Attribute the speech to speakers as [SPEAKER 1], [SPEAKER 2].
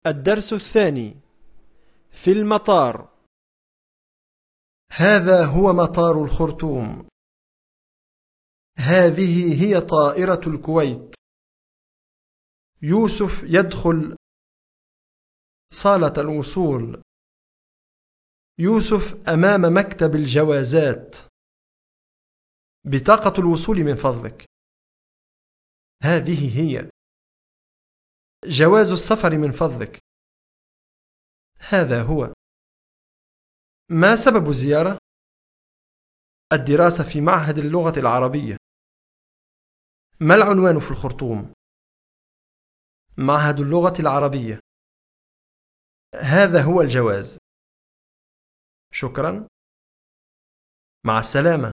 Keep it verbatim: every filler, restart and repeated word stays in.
[SPEAKER 1] الدرس الثاني في المطار.
[SPEAKER 2] هذا هو مطار الخرطوم. هذه هي طائرة الكويت. يوسف يدخل صالة الوصول. يوسف أمام مكتب الجوازات. بطاقة الوصول من فضلك. هذه هي. جواز السفر من فضلك. هذا هو. ما سبب الزيارة؟ الدراسة في معهد اللغة العربية. ما العنوان في الخرطوم؟ معهد اللغة العربية. هذا هو الجواز. شكرا. مع السلامة.